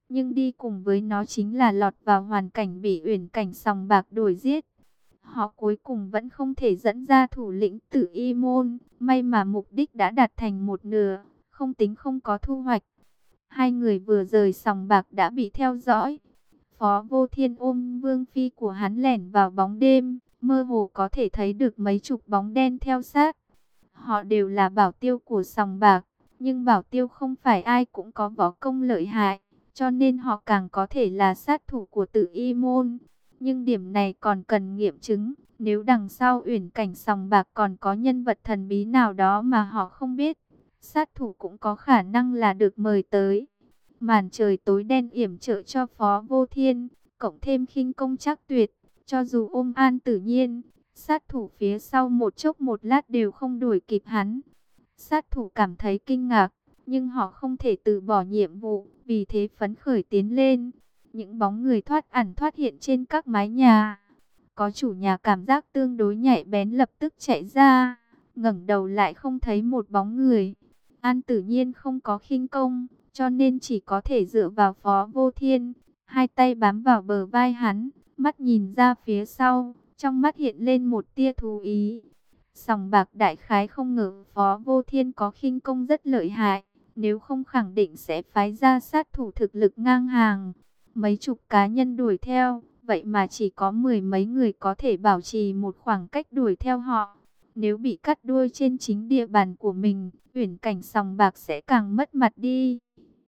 nhưng đi cùng với nó chính là lọt vào hoàn cảnh bị Uyển Cảnh sòng bạc đuổi giết. Họ cuối cùng vẫn không thể dẫn ra thủ lĩnh Tử Y Môn, may mà mục đích đã đạt thành một nửa, không tính không có thu hoạch. Hai người vừa rời sòng bạc đã bị theo dõi. Phó Vô Thiên ôm vương phi của hắn lẻn vào bóng đêm, mơ hồ có thể thấy được mấy chục bóng đen theo sát. Họ đều là bảo tiêu của sòng bạc, nhưng bảo tiêu không phải ai cũng có võ công lợi hại, cho nên họ càng có thể là sát thủ của Tử Y Môn. Nhưng điểm này còn cần nghiệm chứng, nếu đằng sau Uyển Cảnh sòng bạc còn có nhân vật thần bí nào đó mà họ không biết, sát thủ cũng có khả năng là được mời tới. Màn trời tối đen yểm trợ cho Phó Vô Thiên, cộng thêm khinh công chắc tuyệt, cho dù ôm An Tử Nhiên, sát thủ phía sau một chốc một lát đều không đuổi kịp hắn. Sát thủ cảm thấy kinh ngạc, nhưng họ không thể từ bỏ nhiệm vụ, vì thế phấn khởi tiến lên. Những bóng người thoát ẩn thoát hiện trên các mái nhà. Có chủ nhà cảm giác tương đối nhạy bén lập tức chạy ra, ngẩng đầu lại không thấy một bóng người. An Tử Nhiên không có khinh công, cho nên chỉ có thể dựa vào Phó Vô Thiên, hai tay bám vào bờ vai hắn, mắt nhìn ra phía sau, trong mắt hiện lên một tia thú ý. Sòng bạc đại khái không ngờ Phó Vô Thiên có khinh công rất lợi hại, nếu không khẳng định sẽ phái ra sát thủ thực lực ngang hàng. Mấy chục cá nhân đuổi theo, vậy mà chỉ có mười mấy người có thể bảo trì một khoảng cách đuổi theo họ. Nếu bị cắt đuôi trên chính địa bàn của mình, Uyển Cảnh sòng bạc sẽ càng mất mặt đi.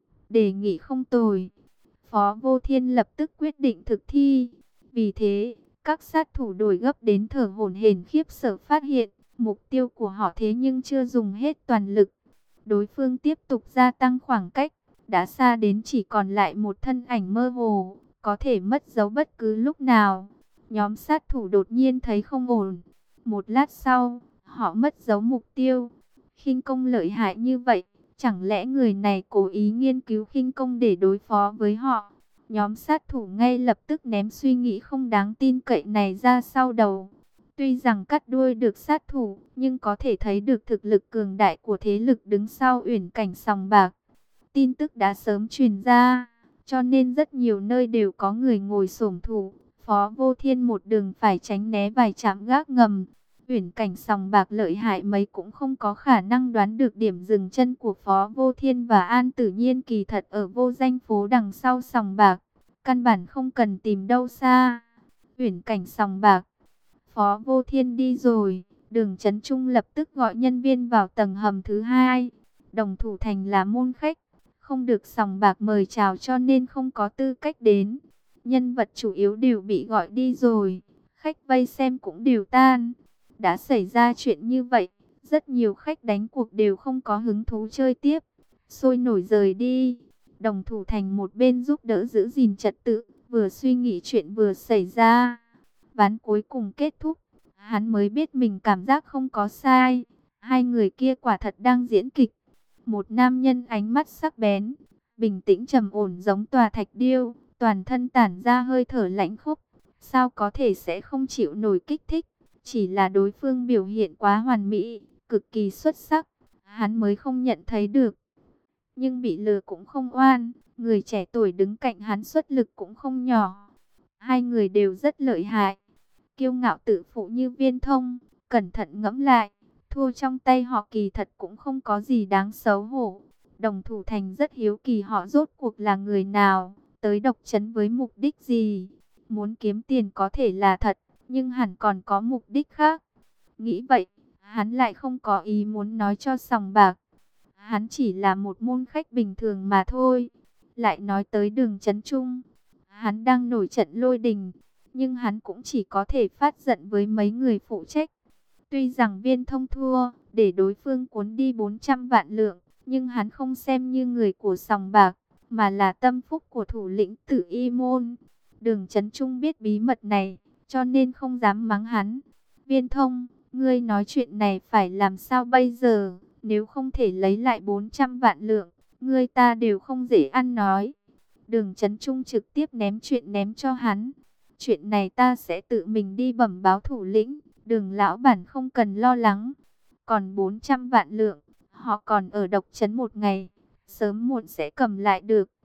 Đề nghị không tồi. Phó Vô Thiên lập tức quyết định thực thi. Vì thế, các sát thủ đổi gấp đến thở hổn hển khiếp sợ phát hiện, mục tiêu của họ thế nhưng chưa dùng hết toàn lực. Đối phương tiếp tục gia tăng khoảng cách, đã xa đến chỉ còn lại một thân ảnh mơ hồ, có thể mất dấu bất cứ lúc nào. Nhóm sát thủ đột nhiên thấy không ổn. Một lát sau, họ mất dấu mục tiêu. Khinh công lợi hại như vậy, chẳng lẽ người này cố ý nghiên cứu khinh công để đối phó với họ? Nhóm sát thủ ngay lập tức ném suy nghĩ không đáng tin cậy này ra sau đầu. Tuy rằng cắt đuôi được sát thủ, nhưng có thể thấy được thực lực cường đại của thế lực đứng sau Uyển Cảnh sòng bạc. Tin tức đã sớm truyền ra, cho nên rất nhiều nơi đều có người ngồi xổm thủ. Phó Vô Thiên một đường phải tránh né vài trạm gác ngầm. Uyển Cảnh sòng bạc lợi hại mấy cũng không có khả năng đoán được điểm dừng chân của Phó Vô Thiên và An Tử Nhiên kỳ thật ở vô danh phố đằng sau sòng bạc. Căn bản không cần tìm đâu xa. Uyển Cảnh sòng bạc. Phó Vô Thiên đi rồi, Đường Chấn Trung lập tức gọi nhân viên vào tầng hầm thứ hai. Đồng Thủ Thành là môn khách, không được sòng bạc mời chào cho nên không có tư cách đến. Nhân vật chủ yếu đều bị gọi đi rồi, khách vây xem cũng đều tan. Đã xảy ra chuyện như vậy, rất nhiều khách đánh cuộc đều không có hứng thú chơi tiếp, sôi nổi rời đi. Đồng Thủ Thành một bên giúp đỡ giữ gìn trật tự, vừa suy nghĩ chuyện vừa xảy ra. Ván cuối cùng kết thúc, hắn mới biết mình cảm giác không có sai. Hai người kia quả thật đang diễn kịch. Một nam nhân ánh mắt sắc bén, bình tĩnh trầm ổn giống tòa thạch điêu, toàn thân tản ra hơi thở lãnh khốc. Sao có thể sẽ không chịu nổi kích thích? Chỉ là đối phương biểu hiện quá hoàn mỹ, cực kỳ xuất sắc, hắn mới không nhận thấy được. Nhưng bị lừa cũng không oan, người trẻ tuổi đứng cạnh hắn xuất lực cũng không nhỏ. Hai người đều rất lợi hại. Kiêu ngạo tự phụ như Viên Thông, cẩn thận ngẫm lại, thua trong tay họ kỳ thật cũng không có gì đáng xấu hổ. Đồng Thủ Thành rất hiếu kỳ họ rốt cuộc là người nào, tới độc trấn với mục đích gì. Muốn kiếm tiền có thể là thật, nhưng hẳn còn có mục đích khác. Nghĩ vậy, hắn lại không có ý muốn nói cho sòng bạc. Hắn chỉ là một môn khách bình thường mà thôi. Lại nói tới Đường Chấn Trung, hắn đang nổi trận lôi đình, nhưng hắn cũng chỉ có thể phát giận với mấy người phụ trách. Tuy rằng Viên Thông thua, để đối phương cuốn đi 400 vạn lượng, nhưng hắn không xem như người của sòng bạc, mà là tâm phúc của thủ lĩnh Tử Y Môn. Đường Chấn Trung biết bí mật này, cho nên không dám mắng hắn. Viên Thông, ngươi nói chuyện này phải làm sao bây giờ? Nếu không thể lấy lại 400 vạn lượng, ngươi ta đều không dễ ăn nói. Đường Chấn Trung trực tiếp ném chuyện ném cho hắn. Chuyện này ta sẽ tự mình đi bẩm báo thủ lĩnh, Đường lão bản không cần lo lắng. Còn 400 vạn lượng, họ còn ở độc trấn một ngày, sớm muộn sẽ cầm lại được.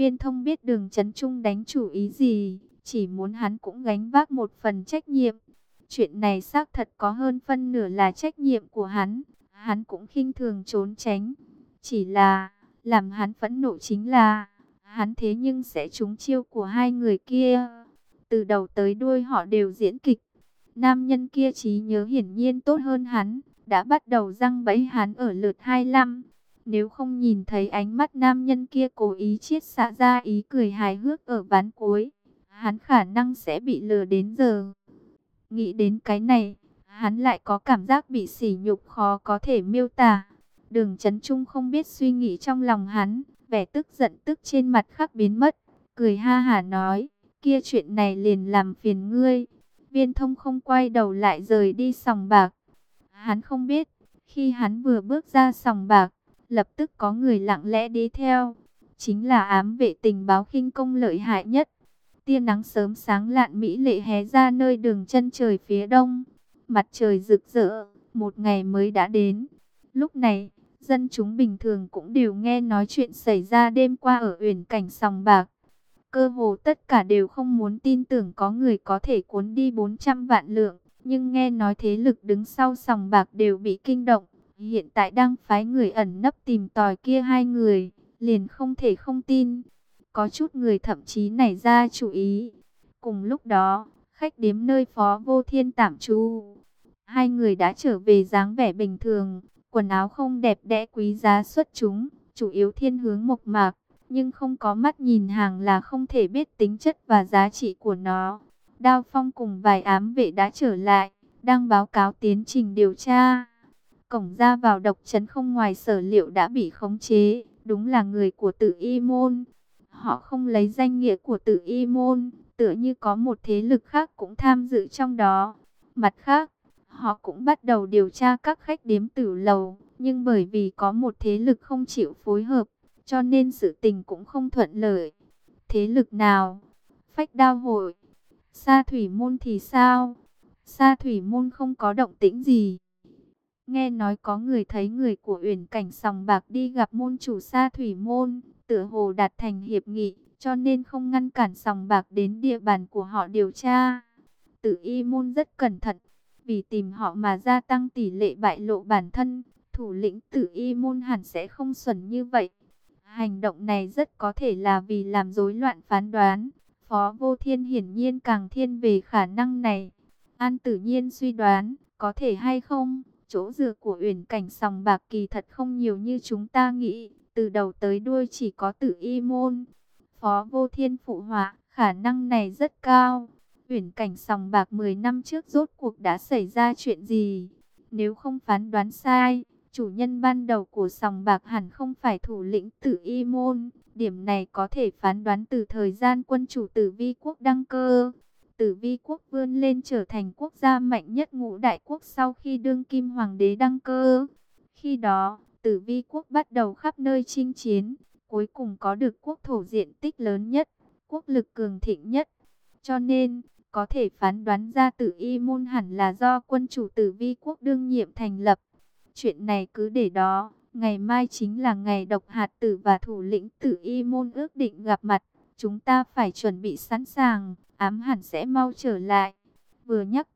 Viên Thông biết Đường Chấn Trung đánh chủ ý gì, chỉ muốn hắn cũng gánh vác một phần trách nhiệm. Chuyện này xác thật có hơn phân nửa là trách nhiệm của hắn cũng khinh thường trốn tránh. Chỉ là, làm hắn phẫn nộ chính là, hắn thế nhưng sẽ trúng chiêu của hai người kia. Từ đầu tới đuôi họ đều diễn kịch. Nam nhân kia trí nhớ hiển nhiên tốt hơn hắn, đã bắt đầu giăng bẫy hắn ở lượt 25. Nếu không nhìn thấy ánh mắt nam nhân kia cố ý chiết xạ ra ý cười hài hước ở ván cuối, hắn khả năng sẽ bị lừa đến giờ. Nghĩ đến cái này, hắn lại có cảm giác bị sỉ nhục khó có thể miêu tả. Đường Chấn Trung không biết suy nghĩ trong lòng hắn, vẻ tức giận tức trên mặt khắc biến mất, cười ha hả nói, kia chuyện này liền làm phiền ngươi. Viên Thông không quay đầu lại rời đi sòng bạc. Hắn không biết, khi hắn vừa bước ra sòng bạc, lập tức có người lặng lẽ đi theo. Chính là ám vệ tình báo khinh công lợi hại nhất. Tia nắng sớm sáng lạn mỹ lệ hé ra nơi đường chân trời phía đông. Mặt trời rực rỡ, một ngày mới đã đến. Lúc này, dân chúng bình thường cũng đều nghe nói chuyện xảy ra đêm qua ở Uyển Cảnh sòng bạc. Cơ hồ tất cả đều không muốn tin tưởng có người có thể cuốn đi 400 vạn lượng. Nhưng nghe nói thế lực đứng sau sòng bạc đều bị kinh động. Hiện tại đang phái người ẩn nấp tìm tòi kia hai người, liền không thể không tin. Có chút người thậm chí nảy ra chủ ý. Cùng lúc đó, khách điếm nơi Phó Vô Thiên tạm trú. Hai người đã trở về dáng vẻ bình thường, quần áo không đẹp đẽ quý giá xuất chúng, chủ yếu thiên hướng mộc mạc, nhưng không có mắt nhìn hàng là không thể biết tính chất và giá trị của nó. Đao Phong cùng vài ám vệ đã trở lại, đang báo cáo tiến trình điều tra. Cổng ra vào độc trấn không ngoài sở liệu đã bị khống chế, đúng là người của Tử Y Môn. Họ không lấy danh nghĩa của Tử Y Môn, tựa như có một thế lực khác cũng tham dự trong đó. Mặt khác, họ cũng bắt đầu điều tra các khách điếm tử lầu, nhưng bởi vì có một thế lực không chịu phối hợp, cho nên sự tình cũng không thuận lợi. Thế lực nào? Phách Đao Hội. Sa Thủy Môn thì sao? Sa Thủy Môn không có động tĩnh gì. Nghe nói có người thấy người của Uyển Cảnh sòng bạc đi gặp môn chủ Sa Thủy Môn, tựa hồ đạt thành hiệp nghị, cho nên không ngăn cản sòng bạc đến địa bàn của họ điều tra. Tử Y Môn rất cẩn thận, vì tìm họ mà gia tăng tỷ lệ bại lộ bản thân. Thủ lĩnh Tử Y Môn hẳn sẽ không xuẩn như vậy. Hành động này rất có thể là vì làm rối loạn phán đoán. Phó Vô Thiên hiển nhiên càng thiên về khả năng này. An Tử Nhiên suy đoán, có thể hay không, chỗ dựa của Uyển Cảnh sòng bạc kỳ thật không nhiều như chúng ta nghĩ, từ đầu tới đuôi chỉ có Tử Y Môn. Phó Vô Thiên phụ họa, khả năng này rất cao. Uyển Cảnh sòng bạc 10 năm trước rốt cuộc đã xảy ra chuyện gì? Nếu không phán đoán sai, chủ nhân ban đầu của sòng bạc hẳn không phải thủ lĩnh Tử Y Môn. Điểm này có thể phán đoán từ thời gian quân chủ Tử Vi quốc đăng cơ. Tử Vi quốc vươn lên trở thành quốc gia mạnh nhất ngũ đại quốc sau khi đương kim hoàng đế đăng cơ. Khi đó, Tử Vi quốc bắt đầu khắp nơi chinh chiến, cuối cùng có được quốc thổ diện tích lớn nhất, quốc lực cường thịnh nhất. Cho nên, có thể phán đoán ra Tử Y Môn hẳn là do quân chủ Tử Vi quốc đương nhiệm thành lập. Chuyện này cứ để đó, ngày mai chính là ngày Độc Hạt Tử và thủ lĩnh Tử Y Môn ước định gặp mặt. Chúng ta phải chuẩn bị sẵn sàng, ám hẳn sẽ mau trở lại. Vừa nhắc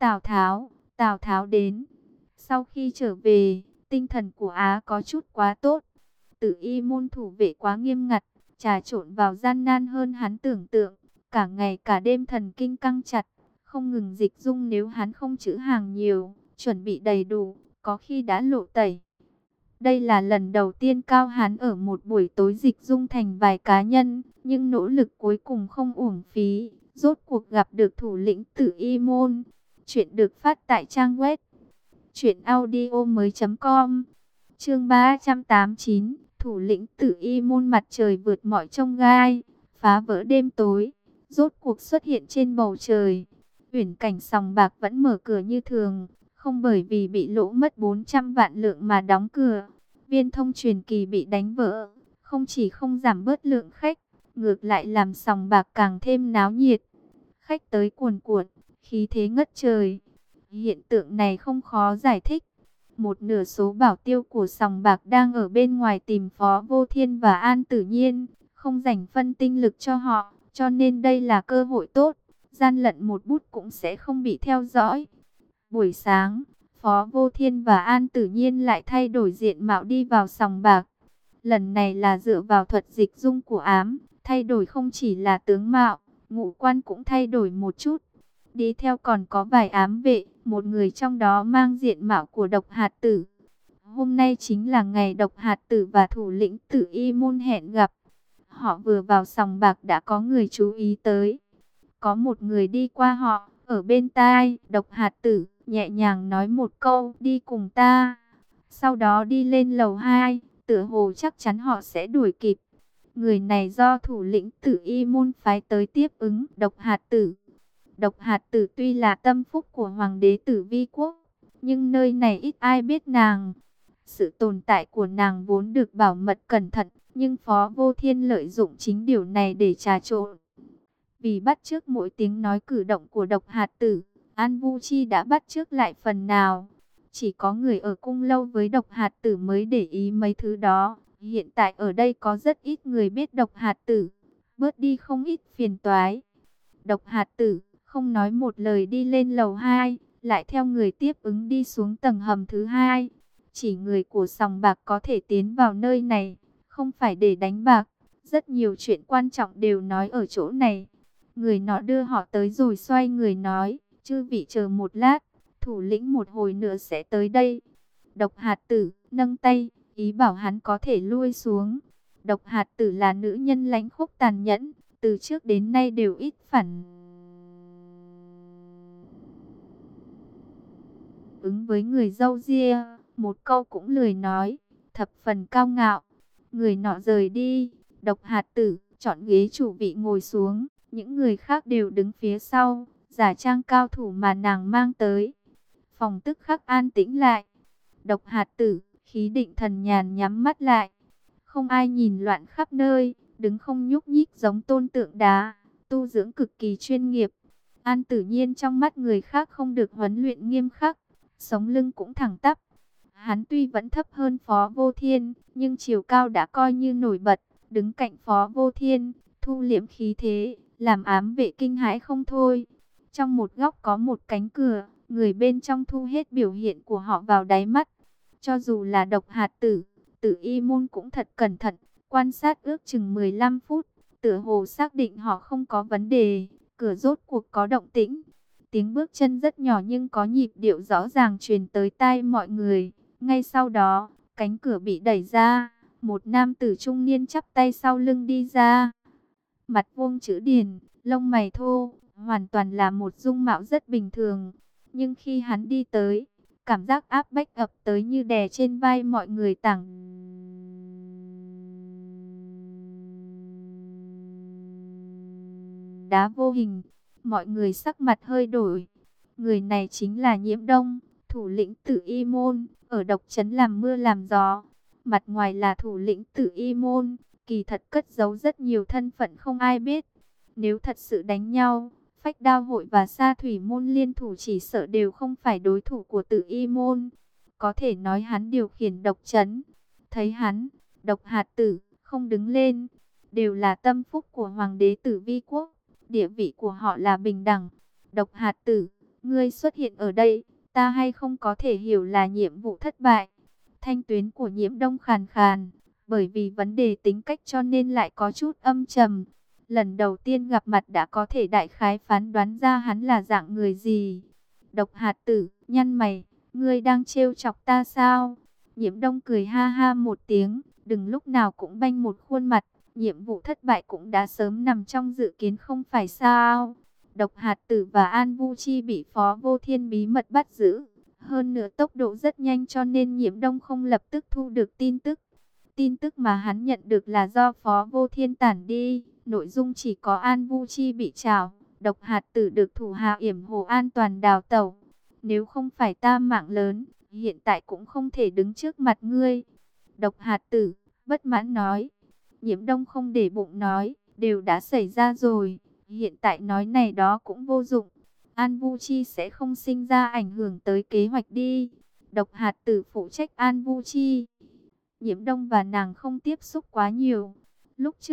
Tào Tháo đến. Sau khi trở về, tinh thần của Á có chút quá tốt. Tử Y Môn thủ vệ quá nghiêm ngặt, trà trộn vào gian nan hơn hắn tưởng tượng. Cả ngày cả đêm thần kinh căng chặt, không ngừng dịch dung, nếu hắn không trữ hàng nhiều, chuẩn bị đầy đủ, có khi đã lộ tẩy. Đây là lần đầu tiên Cao Hán ở một buổi tối dịch dung thành vài cá nhân, nhưng nỗ lực cuối cùng không uổng phí, rốt cuộc gặp được thủ lĩnh Tử Y Môn. Chuyện được phát tại trang web truyệnaudiomoi.com. Chương 389, thủ lĩnh Tử Y Môn. Mặt trời vượt mọi chông gai, phá vỡ đêm tối, rốt cuộc xuất hiện trên bầu trời. Uyển Cảnh sòng bạc vẫn mở cửa như thường, không bởi vì bị lỗ mất 400 vạn lượng mà đóng cửa. Viên Thông truyền kỳ bị đánh vỡ, không chỉ không giảm bớt lượng khách, ngược lại làm sòng bạc càng thêm náo nhiệt. Khách tới cuồn cuộn, khí thế ngất trời. Hiện tượng này không khó giải thích. Một nửa số bảo tiêu của sòng bạc đang ở bên ngoài tìm Phó Vô Thiên và An Tử Nhiên, không dành phân tinh lực cho họ, cho nên đây là cơ hội tốt, gian lận một bút cũng sẽ không bị theo dõi. Buổi sáng, Phó Vô Thiên và An Tử Nhiên lại thay đổi diện mạo đi vào sòng bạc. Lần này là dựa vào thuật dịch dung của ám, thay đổi không chỉ là tướng mạo, ngũ quan cũng thay đổi một chút. Đi theo còn có vài ám vệ, một người trong đó mang diện mạo của Độc Hạt Tử. Hôm nay chính là ngày Độc Hạt Tử và thủ lĩnh Tử Y Môn hẹn gặp. Họ vừa vào sòng bạc đã có người chú ý tới. Có một người đi qua họ, ở bên tai Độc Hạt Tử nhẹ nhàng nói một câu, đi cùng ta. Sau đó đi lên lầu 2, tựa hồ chắc chắn họ sẽ đuổi kịp. Người này do thủ lĩnh Tử Y Môn phái tới tiếp ứng Độc Hạt Tử. Độc Hạt Tử tuy là tâm phúc của Hoàng đế Tử Vi Quốc, nhưng nơi này ít ai biết nàng. Sự tồn tại của nàng vốn được bảo mật cẩn thận, nhưng Phó Vô Thiên lợi dụng chính điều này để trà trộn. Vì bắt chước mỗi tiếng nói cử động của Độc Hạt Tử, An Vu Chi đã bắt chước lại phần nào. Chỉ có người ở cung lâu với Độc Hạt Tử mới để ý mấy thứ đó. Hiện tại ở đây có rất ít người biết Độc Hạt Tử, bớt đi không ít phiền toái. Độc Hạt Tử không nói một lời đi lên lầu 2, lại theo người tiếp ứng đi xuống tầng hầm thứ 2. Chỉ người của sòng bạc có thể tiến vào nơi này, không phải để đánh bạc. Rất nhiều chuyện quan trọng đều nói ở chỗ này. Người nọ đưa họ tới rồi xoay người nói, chư vị chờ một lát, thủ lĩnh một hồi nữa sẽ tới đây. Độc Hạt Tử nâng tay, ý bảo hắn có thể lui xuống. Độc Hạt Tử là nữ nhân lãnh khốc tàn nhẫn, từ trước đến nay đều ít phản ứng với người râu ria, một câu cũng lười nói, thập phần cao ngạo. Người nọ rời đi, Độc Hạt Tử chọn ghế chủ vị ngồi xuống, những người khác đều đứng phía sau, giả trang cao thủ mà nàng mang tới. Phòng tức khắc an tĩnh lại. Độc Hạt Tử khí định thần nhàn nhắm mắt lại, không ai nhìn loạn khắp nơi, đứng không nhúc nhích giống tôn tượng đá, tu dưỡng cực kỳ chuyên nghiệp. An Tử Nhiên trong mắt người khác không được huấn luyện nghiêm khắc, sống lưng cũng thẳng tắp. Hắn tuy vẫn thấp hơn Phó Vô Thiên, nhưng chiều cao đã coi như nổi bật, đứng cạnh Phó Vô Thiên, thu liễm khí thế, làm ám vệ kinh hãi không thôi. Trong một góc có một cánh cửa, người bên trong thu hết biểu hiện của họ vào đáy mắt. Cho dù là Độc Hạt Tử, Tử Y Môn cũng thật cẩn thận, quan sát ước chừng 15 phút, tựa hồ xác định họ không có vấn đề. Cửa rốt cuộc có động tĩnh. Tiếng bước chân rất nhỏ nhưng có nhịp điệu rõ ràng truyền tới tai mọi người. Ngay sau đó, cánh cửa bị đẩy ra, một nam tử trung niên chắp tay sau lưng đi ra. Mặt vuông chữ điển, lông mày thô, hoàn toàn là một dung mạo rất bình thường. Nhưng khi hắn đi tới, cảm giác áp bách ập tới như đè trên vai mọi người tảng đá vô hình. Mọi người sắc mặt hơi đổi. Người này chính là Nhiễm Đông, thủ lĩnh Tử Y Môn, ở độc trấn làm mưa làm gió. Mặt ngoài là thủ lĩnh Tử Y Môn, kỳ thật cất giấu rất nhiều thân phận không ai biết. Nếu thật sự đánh nhau, Phách Đao Hội và Sa Thủy Môn liên thủ chỉ sợ đều không phải đối thủ của Tử Y Môn. Có thể nói hắn điều khiển độc trấn. Thấy hắn, Độc Hạt Tử không đứng lên, đều là tâm phúc của Hoàng đế Tử Vi Quốc. Địa vị của họ là bình đẳng. Độc Hạt Tử, ngươi xuất hiện ở đây, ta hay không có thể hiểu là nhiệm vụ thất bại. Thanh tuyến của Nhiễm Đông khàn khàn, bởi vì vấn đề tính cách cho nên lại có chút âm trầm. Lần đầu tiên gặp mặt đã có thể đại khái phán đoán ra hắn là dạng người gì. Độc Hạt Tử, nhăn mày, ngươi đang trêu chọc ta sao? Nhiễm Đông cười ha ha một tiếng, đừng lúc nào cũng banh một khuôn mặt. Nhiệm vụ thất bại cũng đã sớm nằm trong dự kiến không phải sao? Độc Hạt Tử và An Vu Chi bị Phó Vô Thiên bí mật bắt giữ. Hơn nữa tốc độ rất nhanh cho nên Nhiễm Đông không lập tức thu được tin tức. Tin tức mà hắn nhận được là do Phó Vô Thiên tản đi. Nội dung chỉ có An Vu Chi bị trảo, Độc Hạt Tử được thủ hạ yểm hộ an toàn đào tẩu. Nếu không phải ta mạng lớn, hiện tại cũng không thể đứng trước mặt ngươi. Độc Hạt Tử bất mãn nói. Nhiễm Đông không để bụng nói, đều đã xảy ra rồi, hiện tại nói này đó cũng vô dụng. An Vu Chi sẽ không sinh ra ảnh hưởng tới kế hoạch đi. Độc Hạt Tử phụ trách An Vu Chi. Nhiễm Đông và nàng không tiếp xúc quá nhiều. Lúc trước,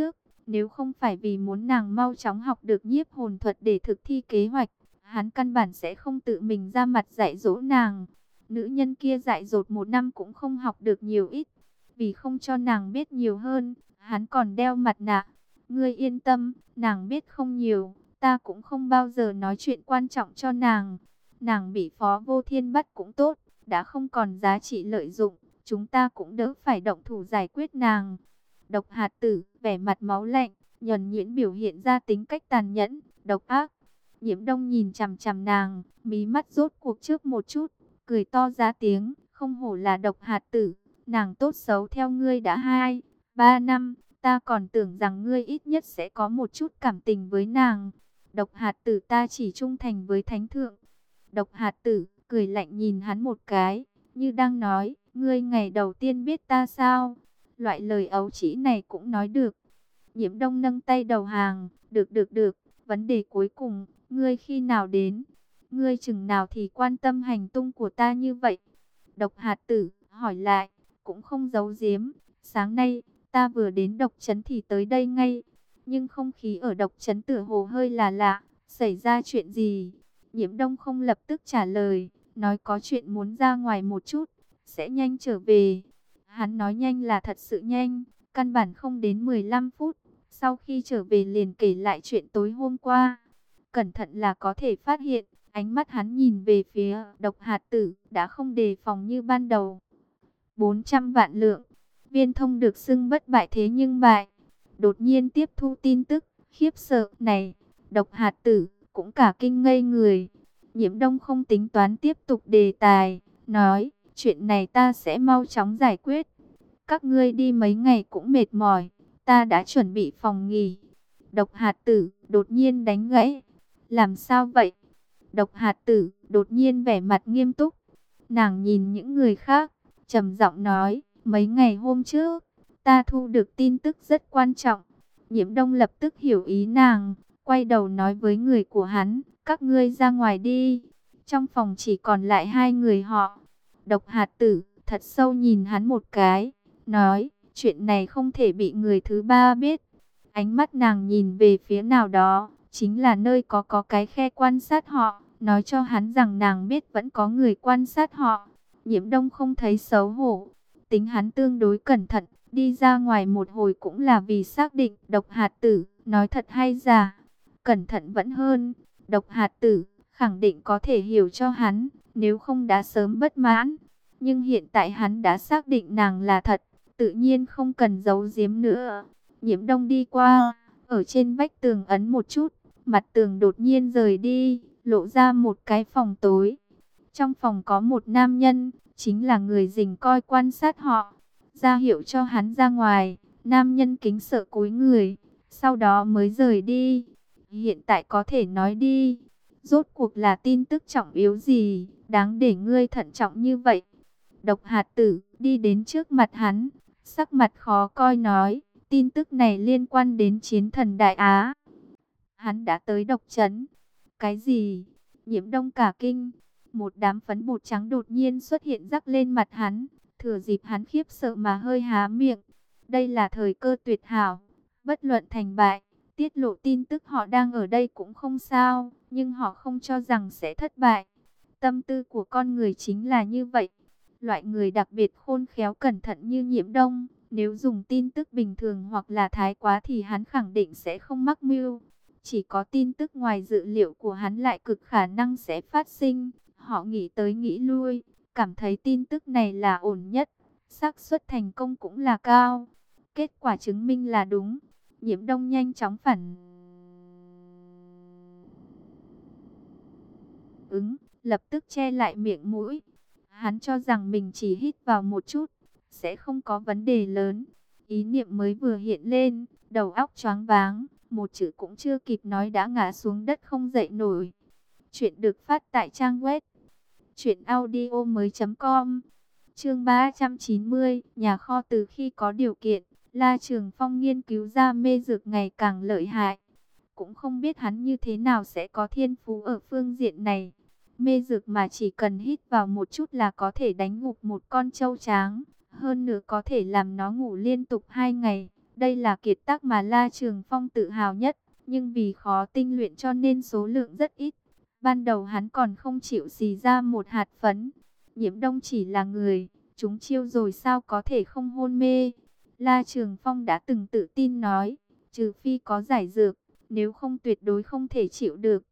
Nếu không phải vì muốn nàng mau chóng học được nhiếp hồn thuật để thực thi kế hoạch, hắn căn bản sẽ không tự mình ra mặt dạy dỗ nàng. Nữ nhân kia dại dột 1 năm cũng không học được nhiều ít. Vì không cho nàng biết nhiều hơn, hắn còn đeo mặt nạ. Ngươi yên tâm, nàng biết không nhiều, ta cũng không bao giờ nói chuyện quan trọng cho nàng. Nàng bị Phó Vô Thiên bắt cũng tốt, đã không còn giá trị lợi dụng, chúng ta cũng đỡ phải động thủ giải quyết nàng. Độc Hạt Tử, vẻ mặt máu lạnh, nhuần nhuyễn biểu hiện ra tính cách tàn nhẫn, độc ác. Nhiễm Đông nhìn chằm chằm nàng, mí mắt rốt cuộc trước một chút, cười to ra tiếng, không hổ là Độc Hạt Tử, nàng tốt xấu theo ngươi đã 2-3 năm, ta còn tưởng rằng ngươi ít nhất sẽ có một chút cảm tình với nàng. Độc Hạt Tử, ta chỉ trung thành với Thánh Thượng. Độc Hạt Tử cười lạnh nhìn hắn một cái, như đang nói, ngươi ngày đầu tiên biết ta sao? Loại lời ấu trĩ này cũng nói được. Nhiễm Đông nâng tay đầu hàng, được, vấn đề cuối cùng, ngươi khi nào đến? Ngươi chừng nào thì quan tâm hành tung của ta như vậy? Độc Hạt Tử hỏi lại, cũng không giấu giếm, sáng nay, ta vừa đến độc trấn thì tới đây ngay. Nhưng không khí ở độc trấn tựa hồ hơi là lạ, xảy ra chuyện gì? Nhiễm Đông không lập tức trả lời, nói có chuyện muốn ra ngoài một chút, sẽ nhanh trở về. Hắn nói nhanh là thật sự nhanh, căn bản không đến 15 phút. Sau khi trở về liền kể lại chuyện tối hôm qua. Cẩn thận là có thể phát hiện, ánh mắt hắn nhìn về phía Độc Hạt Tử đã không đề phòng như ban đầu. 400 vạn lượng, Viên Thông được xưng bất bại thế nhưng bại. Đột nhiên tiếp thu tin tức, khiếp sợ này, Độc Hạt Tử cũng cả kinh ngây người. Nhiễm Đông không tính toán tiếp tục đề tài, nói, chuyện này ta sẽ mau chóng giải quyết. Các ngươi đi mấy ngày cũng mệt mỏi, ta đã chuẩn bị phòng nghỉ. Độc Hạt Tử đột nhiên đánh gãy. Làm sao vậy? Độc Hạt Tử đột nhiên vẻ mặt nghiêm túc. Nàng nhìn những người khác, trầm giọng nói, mấy ngày hôm trước, ta thu được tin tức rất quan trọng. Nhiễm Đông lập tức hiểu ý nàng, quay đầu nói với người của hắn, các ngươi ra ngoài đi. Trong phòng chỉ còn lại 2 người họ. Độc Hạt Tử thật sâu nhìn hắn một cái, nói, chuyện này không thể bị người thứ ba biết. Ánh mắt nàng nhìn về phía nào đó, chính là nơi có cái khe quan sát họ, nói cho hắn rằng nàng biết vẫn có người quan sát họ. Nhiễm Đông không thấy xấu hổ, tính hắn tương đối cẩn thận, đi ra ngoài một hồi cũng là vì xác định Độc Hạt Tử nói thật hay giả. Cẩn thận vẫn hơn, Độc Hạt Tử khẳng định có thể hiểu cho hắn, nếu không đã sớm bất mãn. Nhưng hiện tại hắn đã xác định nàng là thật, tự nhiên không cần giấu giếm nữa. Nhiễm Đông đi qua, ở trên vách tường ấn một chút, mặt tường đột nhiên rời đi, lộ ra một cái phòng tối. Trong phòng có một nam nhân, chính là người dình coi quan sát họ. Ra hiệu cho hắn ra ngoài, nam nhân kính sợ cúi người, sau đó mới rời đi. Hiện tại có thể nói đi, rốt cuộc là tin tức trọng yếu gì, đáng để ngươi thận trọng như vậy? Độc Hạt Tử đi đến trước mặt hắn, sắc mặt khó coi nói, tin tức này liên quan đến chiến thần Đại Á. Hắn đã tới độc trấn. Cái gì? Nhiễm Đông cả kinh. Một đám phấn bột trắng đột nhiên xuất hiện rắc lên mặt hắn, thừa dịp hắn khiếp sợ mà hơi há miệng. Đây là thời cơ tuyệt hảo, bất luận thành bại, tiết lộ tin tức họ đang ở đây cũng không sao, nhưng họ không cho rằng sẽ thất bại. Tâm tư của con người chính là như vậy. Loại người đặc biệt khôn khéo cẩn thận như Nhiễm Đông, nếu dùng tin tức bình thường hoặc là thái quá thì hắn khẳng định sẽ không mắc mưu. Chỉ có tin tức ngoài dự liệu của hắn lại cực khả năng sẽ phát sinh. Họ nghĩ tới nghĩ lui, cảm thấy tin tức này là ổn nhất, xác suất thành công cũng là cao. Kết quả chứng minh là đúng. Nhiễm Đông nhanh chóng phản ứng, lập tức che lại miệng mũi. Hắn cho rằng mình chỉ hít vào một chút, sẽ không có vấn đề lớn. Ý niệm mới vừa hiện lên, đầu óc choáng váng, một chữ cũng chưa kịp nói đã ngã xuống đất không dậy nổi. Chuyện được phát tại trang web truyệnaudiomoi.com. Chương 390, nhà kho. Từ khi có điều kiện, La Trường Phong nghiên cứu ra mê dược ngày càng lợi hại. Cũng không biết hắn như thế nào sẽ có thiên phú ở phương diện này. Mê dược mà chỉ cần hít vào một chút là có thể đánh gục một con trâu tráng, hơn nữa có thể làm nó ngủ liên tục 2 ngày, Đây là kiệt tác mà La Trường Phong tự hào nhất, nhưng vì khó tinh luyện cho nên số lượng rất ít. Ban đầu hắn còn không chịu xì ra một hạt phấn. Nhiễm Đông chỉ là người, chúng chiêu rồi sao có thể không hôn mê. La Trường Phong đã từng tự tin nói, trừ phi có giải dược, nếu không tuyệt đối không thể chịu được.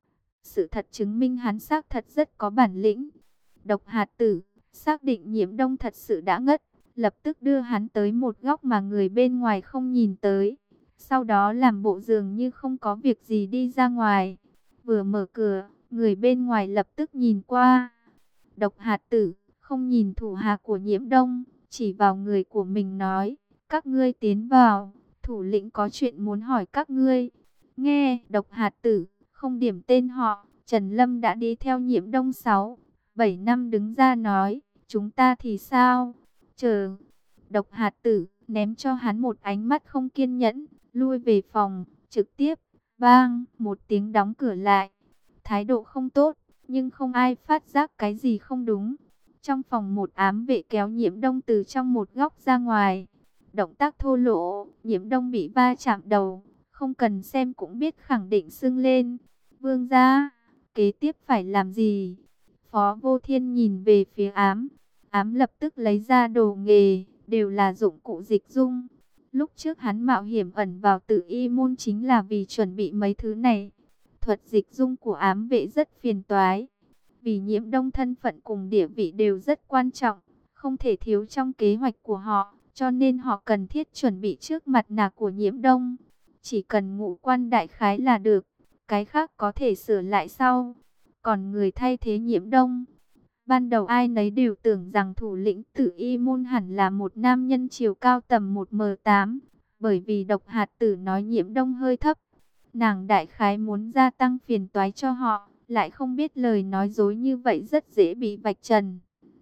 Sự thật chứng minh hắn xác thật rất có bản lĩnh. Độc hạt tử, xác định Nhiễm Đông thật sự đã ngất, lập tức đưa hắn tới một góc mà người bên ngoài không nhìn tới. Sau đó làm bộ dường như không có việc gì đi ra ngoài. Vừa mở cửa, người bên ngoài lập tức nhìn qua. Độc hạt tử, không nhìn thủ hạ của Nhiễm Đông, chỉ vào người của mình nói, các ngươi tiến vào, thủ lĩnh có chuyện muốn hỏi các ngươi. Nghe độc hạt tử, không điểm tên họ, Trần Lâm đã đi theo Nhiễm Đông 7 năm đứng ra nói, chúng ta thì sao? Chờ. Độc hạt tử ném cho hắn một ánh mắt không kiên nhẫn, lui về phòng, trực tiếp, bang, một tiếng đóng cửa lại. Thái độ không tốt, nhưng không ai phát giác cái gì không đúng. Trong phòng một ám vệ kéo Nhiễm Đông từ trong một góc ra ngoài. Động tác thô lỗ, Nhiễm Đông bị va chạm đầu, không cần xem cũng biết khẳng định sưng lên. Vương gia, kế tiếp phải làm gì? Phó Vô Thiên nhìn về phía ám. Ám lập tức lấy ra đồ nghề, đều là dụng cụ dịch dung. Lúc trước hắn mạo hiểm ẩn vào Tử Y môn chính là vì chuẩn bị mấy thứ này. Thuật dịch dung của ám vệ rất phiền toái. Vì Nhiễm Đông thân phận cùng địa vị đều rất quan trọng, không thể thiếu trong kế hoạch của họ, cho nên họ cần thiết chuẩn bị trước mặt nạ của Nhiễm Đông. Chỉ cần ngũ quan đại khái là được, cái khác có thể sửa lại sau. Còn người thay thế Nhiễm Đông, ban đầu ai nấy đều tưởng rằng thủ lĩnh Tử Y môn hẳn là một nam nhân chiều cao tầm 1m8, bởi vì độc hạt tử nói Nhiễm Đông hơi thấp. Nàng đại khái muốn gia tăng phiền toái cho họ, lại không biết lời nói dối như vậy rất dễ bị vạch trần.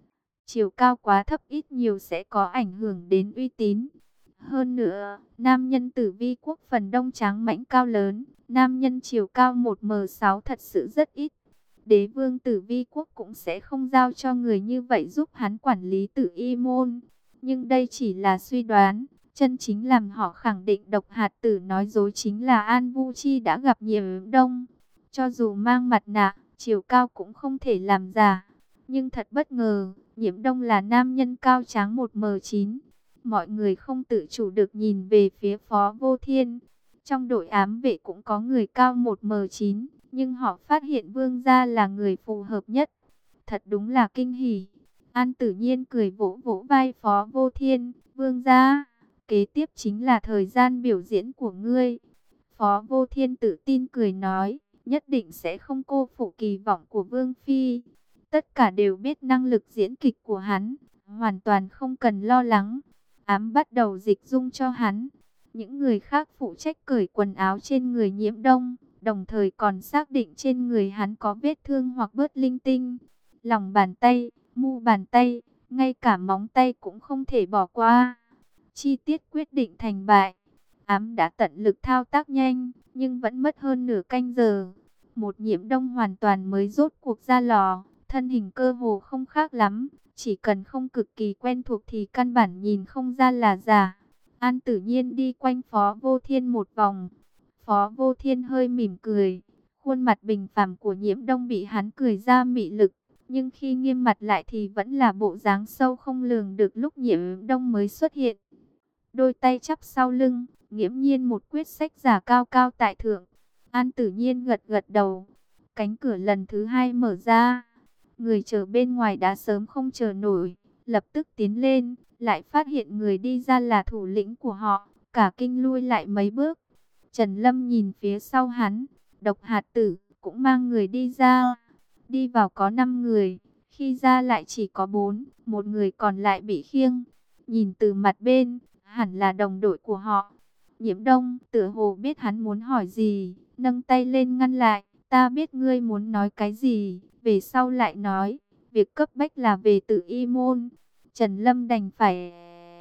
Chiều cao quá thấp ít nhiều sẽ có ảnh hưởng đến uy tín. Hơn nữa, nam nhân Tử Vi quốc phần đông tráng mãnh cao lớn, nam nhân chiều cao 1m6 thật sự rất ít. Đế vương Tử Vi quốc cũng sẽ không giao cho người như vậy giúp hắn quản lý Tử Y môn. Nhưng đây chỉ là suy đoán, chân chính làm họ khẳng định độc hạt tử nói dối chính là An Vu Chi đã gặp Nhiễm Đông. Cho dù mang mặt nạ, chiều cao cũng không thể làm giả. Nhưng thật bất ngờ, Nhiễm Đông là nam nhân cao tráng 1m9. Mọi người không tự chủ được nhìn về phía Phó Vô Thiên. Trong đội ám vệ cũng có người cao 1m9, nhưng họ phát hiện Vương gia là người phù hợp nhất. Thật đúng là kinh hỉ. An Tử Nhiên cười vỗ vỗ vai Phó Vô Thiên, Vương gia, kế tiếp chính là thời gian biểu diễn của ngươi. Phó Vô Thiên tự tin cười nói, nhất định sẽ không cô phụ kỳ vọng của Vương Phi. Tất cả đều biết năng lực diễn kịch của hắn, hoàn toàn không cần lo lắng. Ám bắt đầu dịch dung cho hắn. Những người khác phụ trách cởi quần áo trên người Nhiễm Đông, đồng thời còn xác định trên người hắn có vết thương hoặc bớt linh tinh. Lòng bàn tay, mu bàn tay, ngay cả móng tay cũng không thể bỏ qua. Chi tiết quyết định thành bại. Ám đã tận lực thao tác nhanh, nhưng vẫn mất hơn nửa canh giờ. Một Nhiễm Đông hoàn toàn mới rốt cuộc ra lò, thân hình cơ hồ không khác lắm. Chỉ cần không cực kỳ quen thuộc thì căn bản nhìn không ra là giả. An Tử Nhiên đi quanh Phó Vô Thiên một vòng. Phó Vô Thiên hơi mỉm cười. Khuôn mặt bình phàm của Nhiễm Đông bị hắn cười ra mị lực. Nhưng khi nghiêm mặt lại thì vẫn là bộ dáng sâu không lường được lúc Nhiễm Đông mới xuất hiện. Đôi tay chắp sau lưng, nghiễm nhiên một quyết sách giả cao cao tại thượng. An Tử Nhiên gật gật đầu. Cánh cửa lần thứ hai mở ra. Người chờ bên ngoài đã sớm không chờ nổi, lập tức tiến lên, lại phát hiện người đi ra là thủ lĩnh của họ, cả kinh lui lại mấy bước. Trần Lâm nhìn phía sau hắn, độc hạt tử cũng mang người đi ra. Đi vào có 5 người, khi ra lại chỉ có 4, một người còn lại bị khiêng. Nhìn từ mặt bên, hẳn là đồng đội của họ. Nhiễm Đông tựa hồ biết hắn muốn hỏi gì, nâng tay lên ngăn lại. Ta biết ngươi muốn nói cái gì, về sau lại nói. Việc cấp bách là về Tử Y môn. Trần Lâm đành phải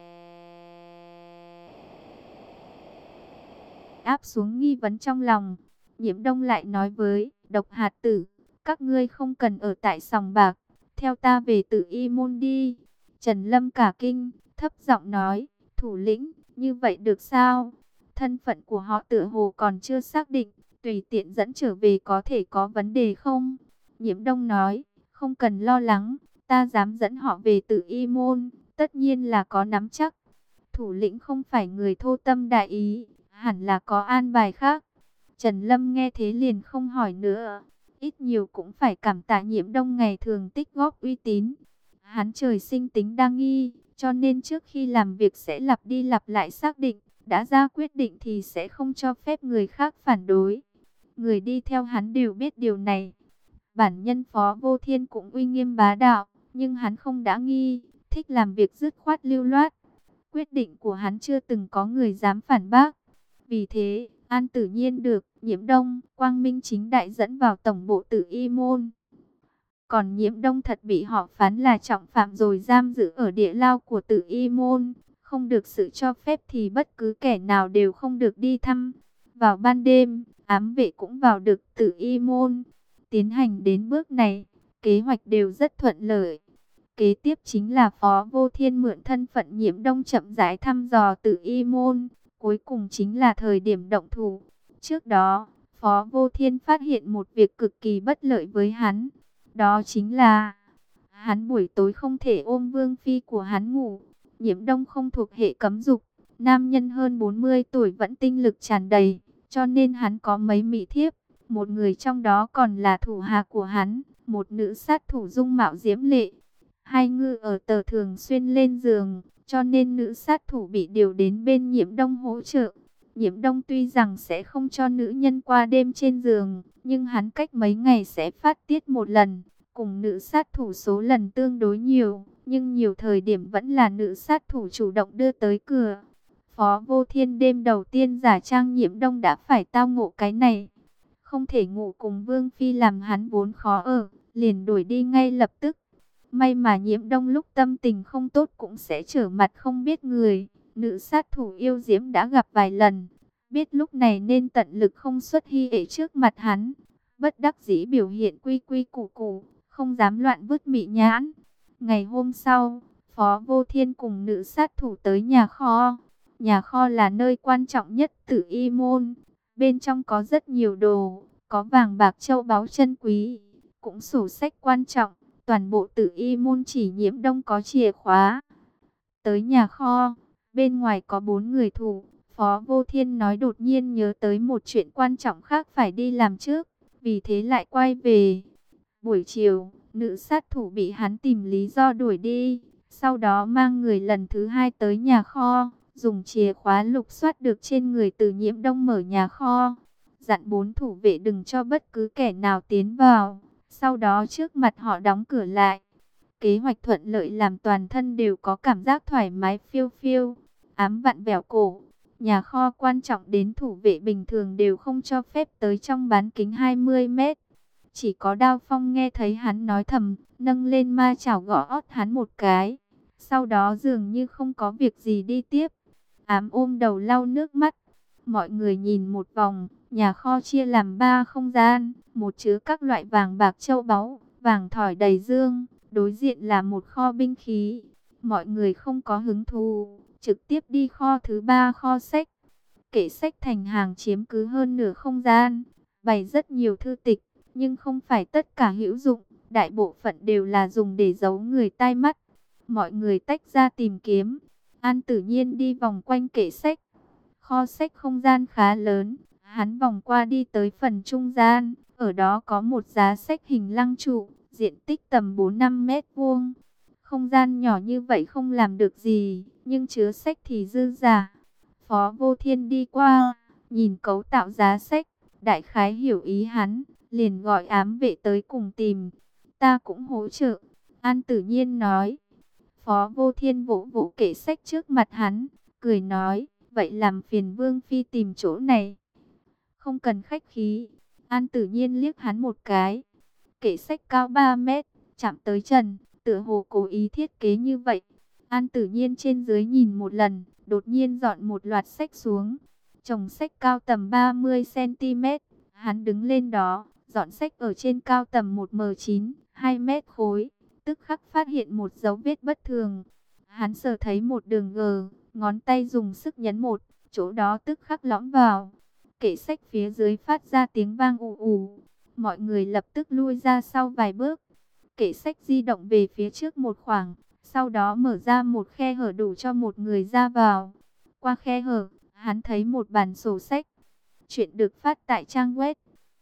áp xuống nghi vấn trong lòng. Nhiễm Đông lại nói với độc hạt tử, các ngươi không cần ở tại sòng bạc, theo ta về Tử Y môn đi. Trần Lâm cả kinh, thấp giọng nói, thủ lĩnh, Như vậy được sao? Thân phận của họ tựa hồ còn chưa xác định, tùy tiện dẫn trở về có thể có vấn đề không? Nhiễm Đông nói, không cần lo lắng, ta dám dẫn họ về Tử Y môn, tất nhiên là có nắm chắc. Thủ lĩnh không phải người thô tâm đại ý, hẳn là có an bài khác. Trần Lâm nghe thế liền không hỏi nữa, ít nhiều cũng phải cảm tạ Nhiễm Đông ngày thường tích góp uy tín. Hắn trời sinh tính đa nghi, cho nên trước khi làm việc sẽ lặp đi lặp lại xác định, đã ra quyết định thì sẽ không cho phép người khác phản đối. Người đi theo hắn đều biết điều này. Bản nhân Phó Vô Thiên cũng uy nghiêm bá đạo, nhưng hắn không đã nghi, thích làm việc dứt khoát lưu loát. Quyết định của hắn chưa từng có người dám phản bác. Vì thế, An Tử Nhiên được Nhiễm Đông, quang minh chính đại dẫn vào tổng bộ Tử Y môn. Còn Nhiễm Đông thật bị họ phán là trọng phạm rồi giam giữ ở địa lao của Tử Y môn. Không được sự cho phép thì bất cứ kẻ nào đều không được đi thăm. Vào ban đêm, ám vệ cũng vào được Tử Y môn. Tiến hành đến bước này, kế hoạch đều rất thuận lợi. Kế tiếp chính là Phó Vô Thiên mượn thân phận Nhiễm Đông chậm rãi thăm dò Tử Y môn. Cuối cùng chính là thời điểm động thủ. Trước đó, Phó Vô Thiên phát hiện một việc cực kỳ bất lợi với hắn. Đó chính là, hắn buổi tối không thể ôm vương phi của hắn ngủ. Nhiễm Đông không thuộc hệ cấm dục, nam nhân hơn 40 tuổi vẫn tinh lực tràn đầy, cho nên hắn có mấy mỹ thiếp. Một người trong đó còn là thủ hạ của hắn, một nữ sát thủ dung mạo diễm lệ. Hai ngư ở tờ thường xuyên lên giường, cho nên nữ sát thủ bị điều đến bên Nhiễm Đông hỗ trợ. Nhiễm Đông tuy rằng sẽ không cho nữ nhân qua đêm trên giường, nhưng hắn cách mấy ngày sẽ phát tiết một lần. Cùng nữ sát thủ số lần tương đối nhiều, nhưng nhiều thời điểm vẫn là nữ sát thủ chủ động đưa tới cửa. Phó Vô Thiên đêm đầu tiên giả trang Nhiễm Đông đã phải tao ngộ cái này. Không thể ngủ cùng Vương Phi làm hắn vốn khó ở, liền đuổi đi ngay lập tức. May mà Nhiễm Đông lúc tâm tình không tốt cũng sẽ trở mặt không biết người. Nữ sát thủ yêu diễm đã gặp vài lần, biết lúc này nên tận lực không xuất hy ệ trước mặt hắn. Bất đắc dĩ biểu hiện quy quy củ củ, không dám loạn vứt mị nhãn. Ngày hôm sau, Phó Vô Thiên cùng nữ sát thủ tới nhà kho. Nhà kho là nơi quan trọng nhất Tử Y môn. Bên trong có rất nhiều đồ, có vàng bạc châu báu chân quý, cũng sổ sách quan trọng. Toàn bộ Tử Y môn chỉ Nhiễm Đông có chìa khóa. Tới nhà kho, bên ngoài có 4 người thủ. Phó Vô Thiên nói đột nhiên nhớ tới một chuyện quan trọng khác phải đi làm trước, vì thế lại quay về. Buổi chiều, nữ sát thủ bị hắn tìm lý do đuổi đi, sau đó mang người lần thứ 2 tới nhà kho, dùng chìa khóa lục soát được trên người từ Nhiễm Đông mở nhà kho. Dặn 4 thủ vệ đừng cho bất cứ kẻ nào tiến vào, sau đó trước mặt họ đóng cửa lại. Kế hoạch thuận lợi làm toàn thân đều có cảm giác thoải mái phiêu phiêu, ám vặn vẹo cổ. Nhà kho quan trọng đến thủ vệ bình thường đều không cho phép tới trong bán kính 20 mét. Chỉ có Đao Phong nghe thấy hắn nói thầm, nâng lên ma chảo gõ ót hắn một cái. Sau đó dường như không có việc gì đi tiếp. Ám ôm đầu lau nước mắt. Mọi người nhìn một vòng, nhà kho chia làm 3 không gian, một chứa các loại vàng bạc châu báu, vàng thỏi đầy dương, đối diện là một kho binh khí. Mọi người không có hứng thú, trực tiếp đi kho thứ 3 kho sách. Kệ sách thành hàng chiếm cứ hơn nửa không gian, bày rất nhiều thư tịch, nhưng không phải tất cả hữu dụng, đại bộ phận đều là dùng để giấu người tai mắt. Mọi người tách ra tìm kiếm. An Tử Nhiên đi vòng quanh kệ sách. Kho sách không gian khá lớn, hắn vòng qua đi tới phần trung gian, ở đó có một giá sách hình lăng trụ, diện tích tầm 4-5 mét vuông. Không gian nhỏ như vậy không làm được gì, nhưng chứa sách thì dư dả. Phó Vô Thiên đi qua, nhìn cấu tạo giá sách, đại khái hiểu ý hắn, liền gọi ám vệ tới cùng tìm. Ta cũng hỗ trợ, An Tử Nhiên nói. Phó Vô Thiên vỗ vỗ kệ sách trước mặt hắn, cười nói, vậy làm phiền Vương Phi tìm chỗ này. Không cần khách khí. An Tử Nhiên liếc hắn một cái. Kệ sách cao 3 mét, chạm tới trần, tựa hồ cố ý thiết kế như vậy. An Tử Nhiên trên dưới nhìn một lần, đột nhiên dọn một loạt sách xuống. Chồng sách cao tầm 30 cm. Hắn đứng lên đó, dọn sách ở trên cao tầm 1m9, 2 mét khối. Tức khắc phát hiện một dấu vết bất thường. Hắn sờ thấy một đường gờ, ngón tay dùng sức nhấn một, chỗ đó tức khắc lõm vào. Kệ sách phía dưới phát ra tiếng vang ù ù. Mọi người lập tức lui ra sau vài bước. Kệ sách di động về phía trước một khoảng, sau đó mở ra một khe hở đủ cho một người ra vào. Qua khe hở, hắn thấy một bản sổ sách. Chuyện được phát tại trang web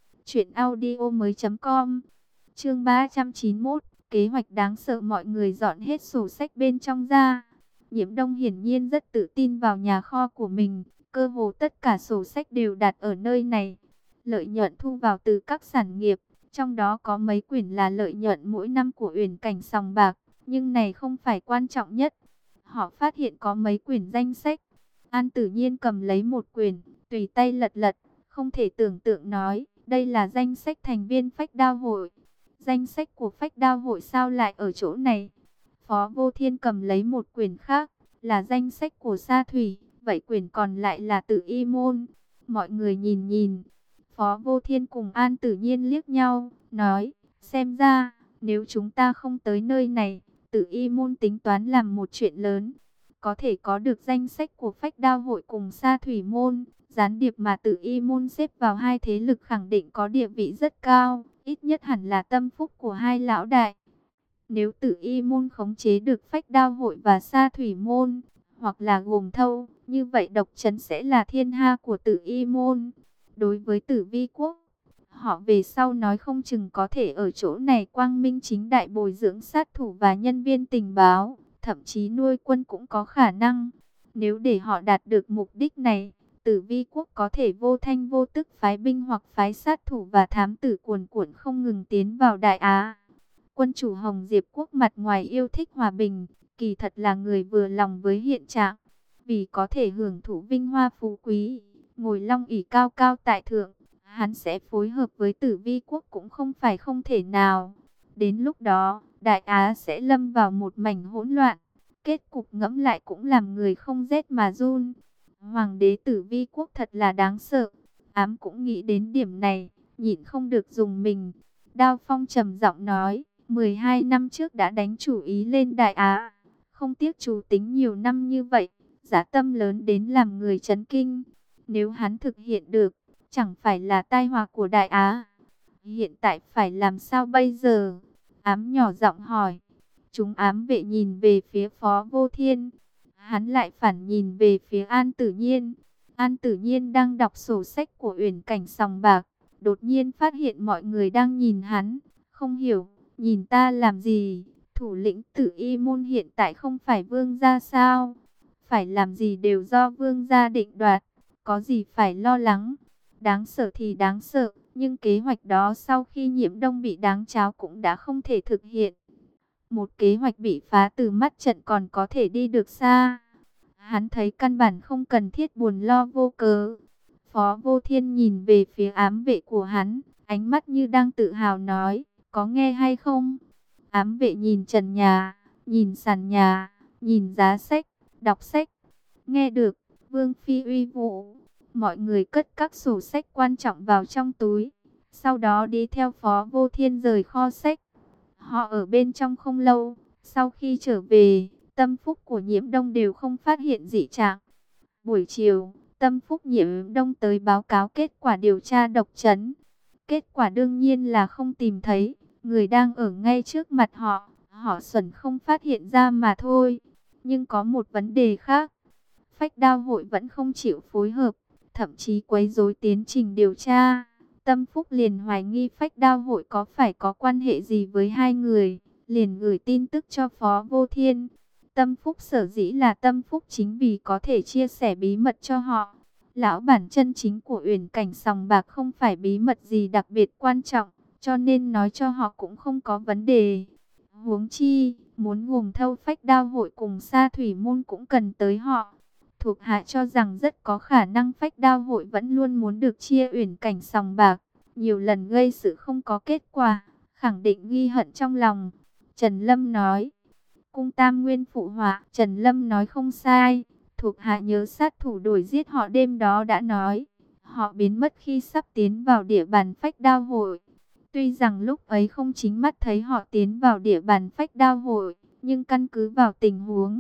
truyệnaudiomoi.com. Chương 391, kế hoạch đáng sợ. Mọi người dọn hết sổ sách bên trong ra. Nhiễm Đông hiển nhiên rất tự tin vào nhà kho của mình, cơ hồ tất cả sổ sách đều đặt ở nơi này. Lợi nhuận thu vào từ các sản nghiệp, trong đó có mấy quyển là lợi nhuận mỗi năm của Uyển Cảnh sòng bạc, nhưng này không phải quan trọng nhất. Họ phát hiện có mấy quyển danh sách. An Tử Nhiên cầm lấy một quyển, tùy tay lật lật, không thể tưởng tượng nói, đây là danh sách thành viên Phách Đao hội. Danh sách của Phách Đao hội sao lại ở chỗ này? Phó Vô Thiên cầm lấy một quyển khác, là danh sách của Sa Thủy, vậy quyển còn lại là Tử Y môn. Mọi người nhìn nhìn, Phó Vô Thiên cùng An Tử Nhiên liếc nhau, nói, xem ra, nếu chúng ta không tới nơi này, Tử Y môn tính toán làm một chuyện lớn. Có thể có được danh sách của Phách Đao hội cùng Sa Thủy môn, gián điệp mà Tử Y môn xếp vào hai thế lực khẳng định có địa vị rất cao, ít nhất hẳn là tâm phúc của hai lão đại. Nếu Tử Y môn khống chế được Phách Đao hội và Sa Thủy môn, hoặc là gồm thâu, như vậy độc trấn sẽ là thiên ha của Tử Y môn. Đối với Tử Vi quốc, họ về sau nói không chừng có thể ở chỗ này quang minh chính đại bồi dưỡng sát thủ và nhân viên tình báo, thậm chí nuôi quân cũng có khả năng. Nếu để họ đạt được mục đích này, Tử Vi quốc có thể vô thanh vô tức phái binh hoặc phái sát thủ và thám tử cuồn cuộn không ngừng tiến vào Đại Á. Quân chủ Hồng Diệp quốc mặt ngoài yêu thích hòa bình, kỳ thật là người vừa lòng với hiện trạng. Vì có thể hưởng thụ vinh hoa phú quý, ngồi long ỷ cao cao tại thượng, hắn sẽ phối hợp với Tử Vi quốc cũng không phải không thể nào. Đến lúc đó, Đại Á sẽ lâm vào một mảnh hỗn loạn. Kết cục ngẫm lại cũng làm người không rét mà run. Hoàng đế Tử Vi quốc thật là đáng sợ. Ám cũng nghĩ đến điểm này, nhịn không được dùng mình. Đao Phong trầm giọng nói, 12 năm trước đã đánh chủ ý lên Đại Á, không tiếc chủ tính nhiều năm như vậy, dã tâm lớn đến làm người chấn kinh. Nếu hắn thực hiện được, chẳng phải là tai họa của Đại Á. Hiện tại phải làm sao bây giờ? Ám nhỏ giọng hỏi. Chúng ám vệ nhìn về phía Phó Vô Thiên. Hắn lại phản nhìn về phía An Tử Nhiên. An Tử Nhiên đang đọc sổ sách của Uyển Cảnh sòng bạc. Đột nhiên phát hiện mọi người đang nhìn hắn. Không hiểu, nhìn ta làm gì? Thủ lĩnh Tử Y môn hiện tại không phải vương gia sao? Phải làm gì đều do vương gia định đoạt. Có gì phải lo lắng? Đáng sợ thì đáng sợ, nhưng kế hoạch đó sau khi Nhiễm Đông bị đáng tráo cũng đã không thể thực hiện. Một kế hoạch bị phá từ mắt trận còn có thể đi được xa. Hắn thấy căn bản không cần thiết buồn lo vô cớ. Phó Vô Thiên nhìn về phía ám vệ của hắn, ánh mắt như đang tự hào nói, có nghe hay không? Ám vệ nhìn trần nhà, nhìn sàn nhà, nhìn giá sách, đọc sách. Nghe được, Vương Phi uy vũ. Mọi người cất các sổ sách quan trọng vào trong túi, sau đó đi theo Phó Vô Thiên rời kho sách. Họ ở bên trong không lâu, sau khi trở về, Tâm Phúc của Nhiễm Đông đều không phát hiện dị trạng. Buổi chiều, Tâm Phúc Nhiễm Đông tới báo cáo kết quả điều tra độc trấn. Kết quả đương nhiên là không tìm thấy, người đang ở ngay trước mặt họ, họ xuẩn không phát hiện ra mà thôi. Nhưng có một vấn đề khác, Phách Đao hội vẫn không chịu phối hợp, thậm chí quấy rối tiến trình điều tra. Tâm Phúc liền hoài nghi Phách Đao hội có phải có quan hệ gì với hai người, liền gửi tin tức cho Phó Vô Thiên. Tâm Phúc sở dĩ là Tâm Phúc chính vì có thể chia sẻ bí mật cho họ. Lão bản chân chính của Uyển Cảnh sòng bạc không phải bí mật gì đặc biệt quan trọng, cho nên nói cho họ cũng không có vấn đề. Huống chi, muốn gồm thâu Phách Đao hội cùng Sa Thủy môn cũng cần tới họ. Thuộc hạ cho rằng rất có khả năng Phách Đao hội vẫn luôn muốn được chia Uyển Cảnh sòng bạc, nhiều lần gây sự không có kết quả, khẳng định ghi hận trong lòng. Trần Lâm nói. Cung Tam Nguyên phụ họa, Trần Lâm nói không sai. Thuộc hạ nhớ sát thủ đuổi giết họ đêm đó đã nói, họ biến mất khi sắp tiến vào địa bàn Phách Đao hội. Tuy rằng lúc ấy không chính mắt thấy họ tiến vào địa bàn Phách Đao hội, nhưng căn cứ vào tình huống, họ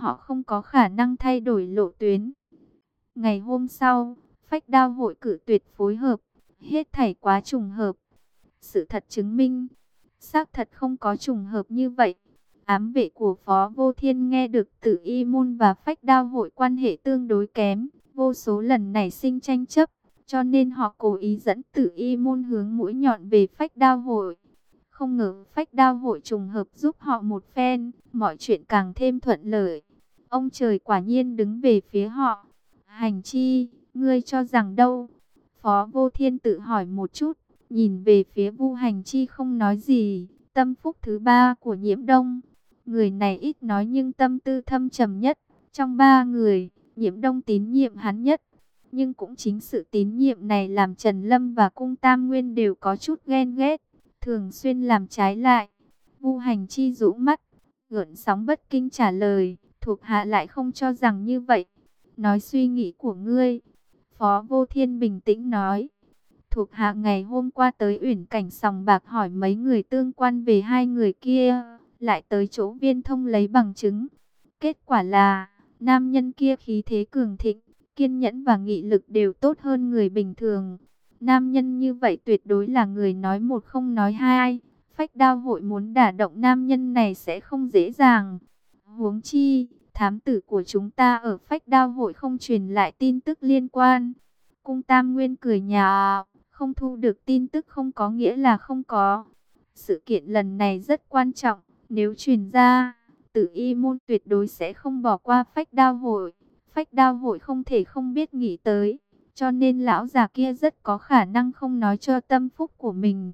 họ không có khả năng thay đổi lộ tuyến. Ngày hôm sau, Phách Đao hội cử tuyệt phối hợp, hết thảy quá trùng hợp. Sự thật chứng minh, xác thật không có trùng hợp như vậy. Ám vệ của Phó Vô Thiên nghe được Tử Y môn và Phách Đao hội quan hệ tương đối kém, vô số lần nảy sinh tranh chấp, cho nên họ cố ý dẫn Tử Y môn hướng mũi nhọn về Phách Đao hội. Không ngờ Phách Đao hội trùng hợp giúp họ một phen, mọi chuyện càng thêm thuận lợi. Ông trời quả nhiên đứng về phía họ. Hành Chi, ngươi cho rằng đâu? Phó Vô Thiên tự hỏi một chút, nhìn về phía Vu Hành Chi không nói gì. Tâm phúc thứ ba của Nhiễm Đông. Người này ít nói nhưng tâm tư thâm trầm nhất. Trong ba người, Nhiễm Đông tín nhiệm hắn nhất. Nhưng cũng chính sự tín nhiệm này làm Trần Lâm và Cung Tam Nguyên đều có chút ghen ghét, thường xuyên làm trái lại. Vu Hành Chi rũ mắt, gợn sóng bất kinh trả lời, thuộc hạ lại không cho rằng như vậy. Nói suy nghĩ của ngươi. Phó Vô Thiên bình tĩnh nói. Thuộc hạ ngày hôm qua tới Uyển Cảnh Sòng Bạc hỏi mấy người tương quan về hai người kia, lại tới chỗ Viên Thông lấy bằng chứng. Kết quả là, nam nhân kia khí thế cường thịnh, kiên nhẫn và nghị lực đều tốt hơn người bình thường. Nam nhân như vậy tuyệt đối là người nói một không nói hai. Phách Đao hội muốn đả động nam nhân này sẽ không dễ dàng. Huống chi, thám tử của chúng ta ở Phách Đao hội không truyền lại tin tức liên quan. Cung Tam Nguyên cười nhạo, không thu được tin tức không có nghĩa là không có. Sự kiện lần này rất quan trọng, nếu truyền ra, Tử Y môn tuyệt đối sẽ không bỏ qua Phách Đao hội. Phách Đao hội không thể không biết nghĩ tới, cho nên lão già kia rất có khả năng không nói cho tâm phúc của mình.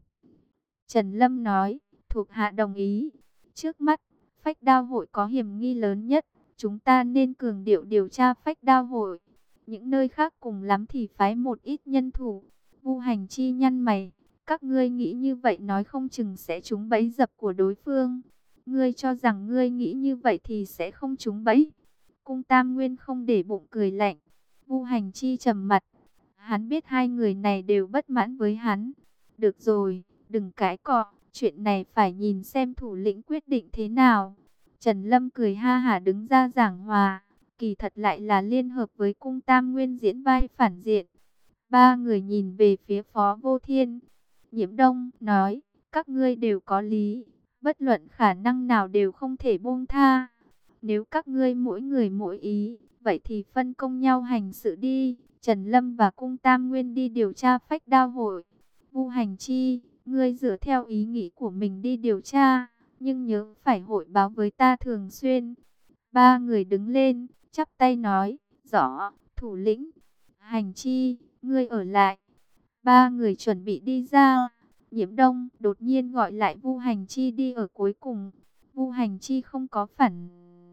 Trần Lâm nói, thuộc hạ đồng ý. Trước mắt, Phách Đao hội có hiểm nghi lớn nhất, chúng ta nên cường điệu điều tra Phách Đao hội. Những nơi khác cùng lắm thì phái một ít nhân thủ. Vu Hành Chi nhăn mày, các ngươi nghĩ như vậy nói không chừng sẽ trúng bẫy dập của đối phương. Ngươi cho rằng ngươi nghĩ như vậy thì sẽ không trúng bẫy. Cung Tam Nguyên không để bụng cười lạnh. Vu Hành Chi trầm mặt. Hắn biết hai người này đều bất mãn với hắn. Được rồi, đừng cãi cọ. Chuyện này phải nhìn xem thủ lĩnh quyết định thế nào. Trần Lâm cười ha hả đứng ra giảng hòa. Kỳ thật lại là liên hợp với Cung Tam Nguyên diễn vai phản diện. Ba người nhìn về phía Phó Vô Thiên. Nhiễm Đông nói, các ngươi đều có lý. Bất luận khả năng nào đều không thể buông tha. Nếu các ngươi mỗi người mỗi ý, vậy thì phân công nhau hành sự đi. Trần Lâm và Cung Tam Nguyên đi điều tra Phách Đao hội. Vu Hành Chi, ngươi dựa theo ý nghĩ của mình đi điều tra, nhưng nhớ phải hội báo với ta thường xuyên. Ba người đứng lên, chắp tay nói, rõ, thủ lĩnh. Hành Chi, ngươi ở lại. Ba người chuẩn bị đi ra. Nhiễm Đông đột nhiên gọi lại Vu Hành Chi đi ở cuối cùng. Vu Hành Chi không có phản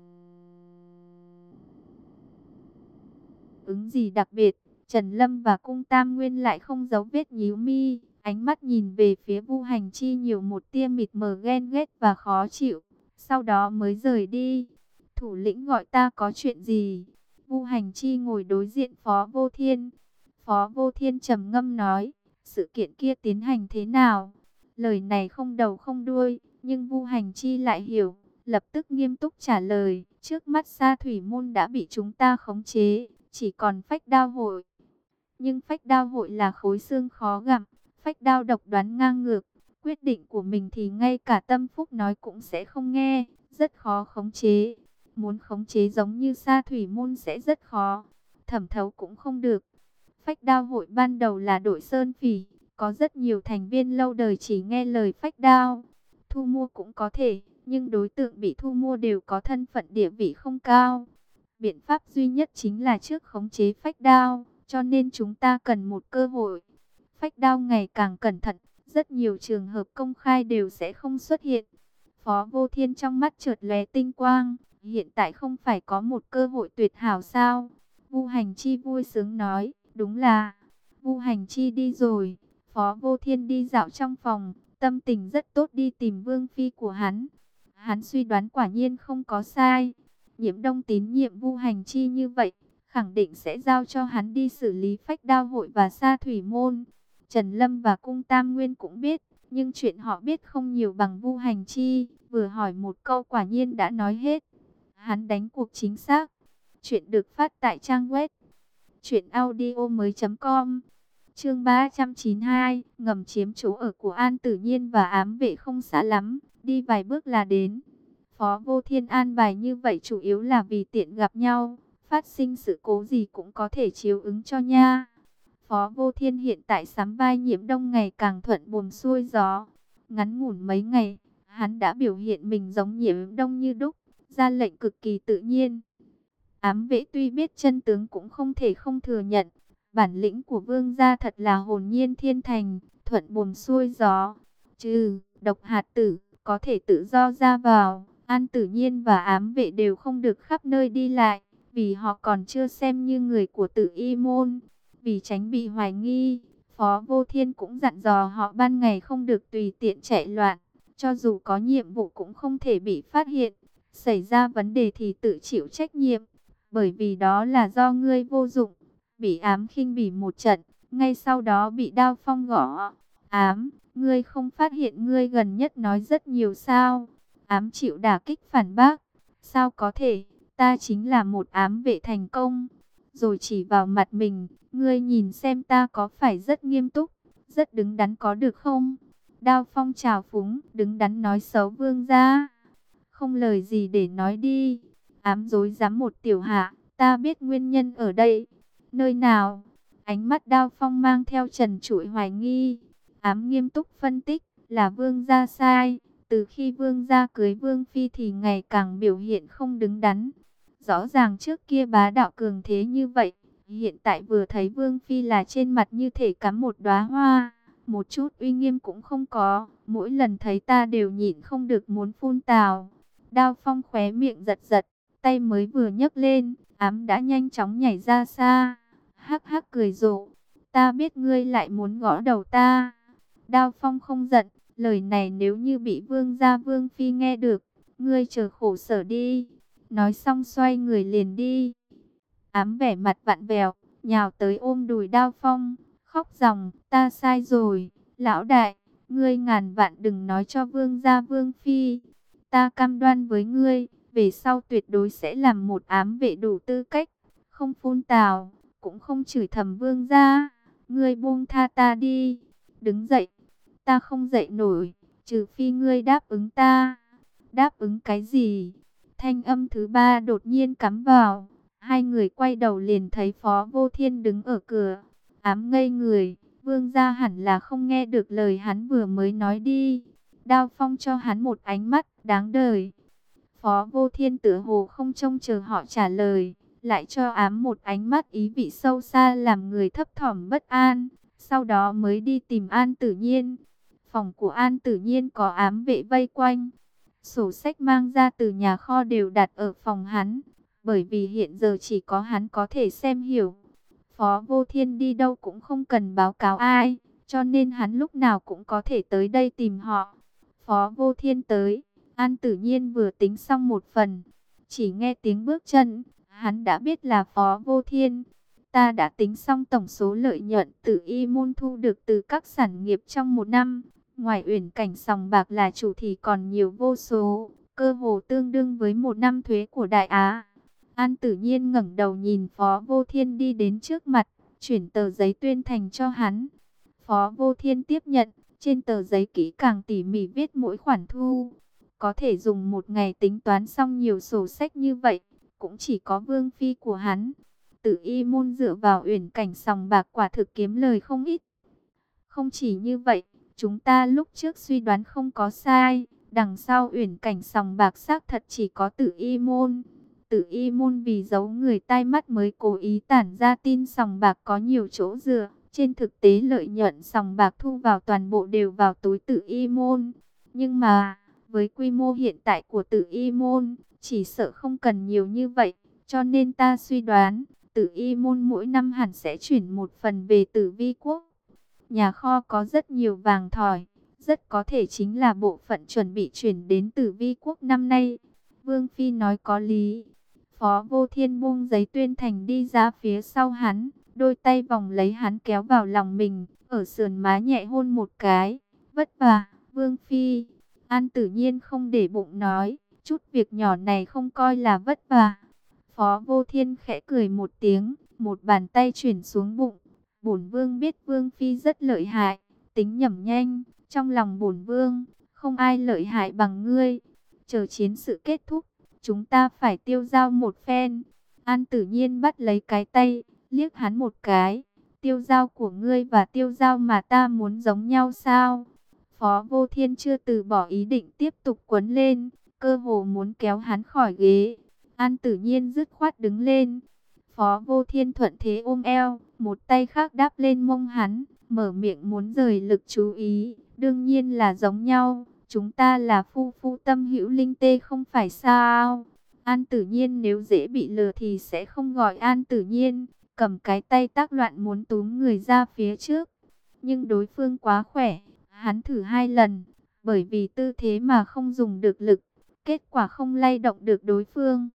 ứng gì đặc biệt. Trần Lâm và Cung Tam Nguyên lại không giấu vết nhíu mi, ánh mắt nhìn về phía Vu Hành Chi nhiều một tia mịt mờ ghen ghét và khó chịu, sau đó mới rời đi. Thủ lĩnh gọi ta có chuyện gì? Vu Hành Chi ngồi đối diện Phó Vô Thiên. Phó Vô Thiên trầm ngâm nói, sự kiện kia tiến hành thế nào? Lời này không đầu không đuôi, nhưng Vu Hành Chi lại hiểu, lập tức nghiêm túc trả lời, trước mắt Sa Thủy môn đã bị chúng ta khống chế, chỉ còn Phách Đao hội. Nhưng Phách Đao hội là khối xương khó gặm, Phách Đao độc đoán ngang ngược, quyết định của mình thì ngay cả tâm phúc nói cũng sẽ không nghe, rất khó khống chế. Muốn khống chế giống như Sa Thủy môn sẽ rất khó, thẩm thấu cũng không được. Phách Đao hội ban đầu là đội sơn phỉ, có rất nhiều thành viên lâu đời chỉ nghe lời Phách Đao. Thu mua cũng có thể, nhưng đối tượng bị thu mua đều có thân phận địa vị không cao. Biện pháp duy nhất chính là trước khống chế Phách Đao, cho nên chúng ta cần một cơ hội. Phách Đao ngày càng cẩn thận, rất nhiều trường hợp công khai đều sẽ không xuất hiện. Phó Vô Thiên trong mắt chợt lóe tinh quang, hiện tại không phải có một cơ hội tuyệt hảo sao? Vu Hành Chi vui sướng nói, đúng là. Vu Hành Chi đi rồi, Phó Vô Thiên đi dạo trong phòng, tâm tình rất tốt đi tìm Vương Phi của hắn. Hắn suy đoán quả nhiên không có sai. Nhiễm Đông tín nhiệm Vu Hành Chi như vậy, khẳng định sẽ giao cho hắn đi xử lý Phách Đao hội và Sa Thủy môn. Trần Lâm và Cung Tam Nguyên cũng biết, nhưng chuyện họ biết không nhiều bằng Vu Hành Chi, vừa hỏi một câu quả nhiên đã nói hết. Hắn đánh cuộc chính xác. Chuyện được phát tại trang web truyệnaudiomoi.com. Chương 392, ngầm chiếm chỗ ở của An Tử Nhiên và ám vệ không xa lắm, đi vài bước là đến. Phó Vô Thiên an bài như vậy chủ yếu là vì tiện gặp nhau, phát sinh sự cố gì cũng có thể chiếu ứng cho nha. Phó Vô Thiên hiện tại sắm vai Nhiễm Đông ngày càng thuận buồm xuôi gió. Ngắn ngủn mấy ngày, hắn đã biểu hiện mình giống Nhiễm Đông như đúc, ra lệnh cực kỳ tự nhiên. Ám vệ tuy biết chân tướng cũng không thể không thừa nhận, bản lĩnh của vương gia thật là hồn nhiên thiên thành, thuận buồm xuôi gió. Trừ Độc Hạt Tử có thể tự do ra vào, An Tử Nhiên và ám vệ đều không được khắp nơi đi lại, vì họ còn chưa xem như người của Tử Y môn. Vì tránh bị hoài nghi, Phó Vô Thiên cũng dặn dò họ ban ngày không được tùy tiện chạy loạn, cho dù có nhiệm vụ cũng không thể bị phát hiện, xảy ra vấn đề thì tự chịu trách nhiệm, bởi vì đó là do ngươi vô dụng, bị ám khinh bỉ một trận, ngay sau đó bị Đao Phong gõ. Ám, ngươi không phát hiện ngươi gần nhất nói rất nhiều sao? Ám chịu đả kích phản bác, sao có thể, ta chính là một ám vệ thành công. Rồi chỉ vào mặt mình, ngươi nhìn xem ta có phải rất nghiêm túc, rất đứng đắn có được không? Đao Phong trào phúng, đứng đắn nói xấu vương gia. Không lời gì để nói đi. Ám dối dám một tiểu hạ, ta biết nguyên nhân ở đây. Nơi nào? Ánh mắt Đao Phong mang theo trần trụi hoài nghi. Ám nghiêm túc phân tích, là vương gia sai. Từ khi vương gia cưới vương phi thì ngày càng biểu hiện không đứng đắn. Rõ ràng trước kia bá đạo cường thế như vậy, hiện tại vừa thấy vương phi là trên mặt như thể cắm một đóa hoa, một chút uy nghiêm cũng không có, mỗi lần thấy ta đều nhịn không được muốn phun tào. Đao Phong khóe miệng giật giật, tay mới vừa nhấc lên, ám đã nhanh chóng nhảy ra xa, hắc hắc cười rộ, ta biết ngươi lại muốn gõ đầu ta. Đao Phong không giận, lời này nếu như bị vương gia vương phi nghe được, ngươi chờ khổ sở đi. Nói xong xoay người liền đi. Ám vẻ mặt vặn vẹo, nhào tới ôm đùi Đao Phong, khóc ròng, ta sai rồi, lão đại, ngươi ngàn vạn đừng nói cho vương gia vương phi. Ta cam đoan với ngươi, về sau tuyệt đối sẽ làm một ám vệ đủ tư cách, không phun tào, cũng không chửi thầm vương gia. Ngươi buông tha ta đi. Đứng dậy, ta không dậy nổi, trừ phi ngươi đáp ứng ta. Đáp ứng cái gì? Thanh âm thứ ba đột nhiên cắm vào. Hai người quay đầu liền thấy Phó Vô Thiên đứng ở cửa. Ám ngây người, vương gia hẳn là không nghe được lời hắn vừa mới nói đi. Đao Phong cho hắn một ánh mắt đáng đời. Phó Vô Thiên tựa hồ không trông chờ họ trả lời, lại cho ám một ánh mắt ý vị sâu xa làm người thấp thỏm bất an. Sau đó mới đi tìm An Tử Nhiên. Phòng của An Tử Nhiên có ám vệ vây quanh. Sổ sách mang ra từ nhà kho đều đặt ở phòng hắn, bởi vì hiện giờ chỉ có hắn có thể xem hiểu. Phó Vô Thiên đi đâu cũng không cần báo cáo ai, cho nên hắn lúc nào cũng có thể tới đây tìm họ. Phó Vô Thiên tới, An Tử Nhiên vừa tính xong một phần, chỉ nghe tiếng bước chân, hắn đã biết là Phó Vô Thiên. Ta đã tính xong tổng số lợi nhuận Tử Y môn thu được từ các sản nghiệp trong một năm. Ngoài Uyển Cảnh sòng bạc là chủ thì còn nhiều vô số, cơ hồ tương đương với một năm thuế của Đại Á. An Tử Nhiên ngẩng đầu nhìn Phó Vô Thiên đi đến trước mặt, chuyển tờ giấy tuyên thành cho hắn. Phó Vô Thiên tiếp nhận, trên tờ giấy kỹ càng tỉ mỉ viết mỗi khoản thu. Có thể dùng một ngày tính toán xong nhiều sổ sách như vậy, cũng chỉ có vương phi của hắn. Tử Y môn dựa vào Uyển Cảnh sòng bạc quả thực kiếm lời không ít. Không chỉ như vậy, chúng ta lúc trước suy đoán không có sai, đằng sau Uyển Cảnh sòng bạc xác thật chỉ có Tử Y môn. Tử Y môn vì giấu người tai mắt mới cố ý tản ra tin sòng bạc có nhiều chỗ dựa. Trên thực tế lợi nhuận sòng bạc thu vào toàn bộ đều vào túi Tử Y môn. Nhưng mà, với quy mô hiện tại của Tử Y môn, chỉ sợ không cần nhiều như vậy. Cho nên ta suy đoán, Tử Y môn mỗi năm hẳn sẽ chuyển một phần về Tử Vi quốc. Nhà kho có rất nhiều vàng thỏi, rất có thể chính là bộ phận chuẩn bị chuyển đến Tử Vi quốc năm nay. Vương Phi nói có lý. Phó Vô Thiên buông giấy tuyên thành đi ra phía sau hắn, đôi tay vòng lấy hắn kéo vào lòng mình, ở sườn má nhẹ hôn một cái. Vất vả, Vương Phi. An Tử Nhiên không để bụng nói, chút việc nhỏ này không coi là vất vả. Phó Vô Thiên khẽ cười một tiếng, một bàn tay chuyển xuống bụng. Bổn vương biết vương phi rất lợi hại, tính nhẩm nhanh, trong lòng bổn vương không ai lợi hại bằng ngươi. Chờ chiến sự kết thúc, chúng ta phải tiêu dao một phen. An Tử Nhiên bắt lấy cái tay, liếc hắn một cái. Tiêu dao của ngươi và tiêu dao mà ta muốn giống nhau sao? Phó Vô Thiên chưa từ bỏ ý định tiếp tục quấn lên, cơ hồ muốn kéo hắn khỏi ghế. An Tử Nhiên dứt khoát đứng lên. Phó Vô Thiên thuận thế ôm eo, một tay khác đáp lên mông hắn, mở miệng muốn rời lực chú ý. Đương nhiên là giống nhau, chúng ta là phu phu tâm hữu linh tê không phải sao? An Tử Nhiên nếu dễ bị lừa thì sẽ không gọi An Tử Nhiên, cầm cái tay tác loạn muốn túm người ra phía trước. Nhưng đối phương quá khỏe, hắn thử 2 lần, bởi vì tư thế mà không dùng được lực, kết quả không lay động được đối phương.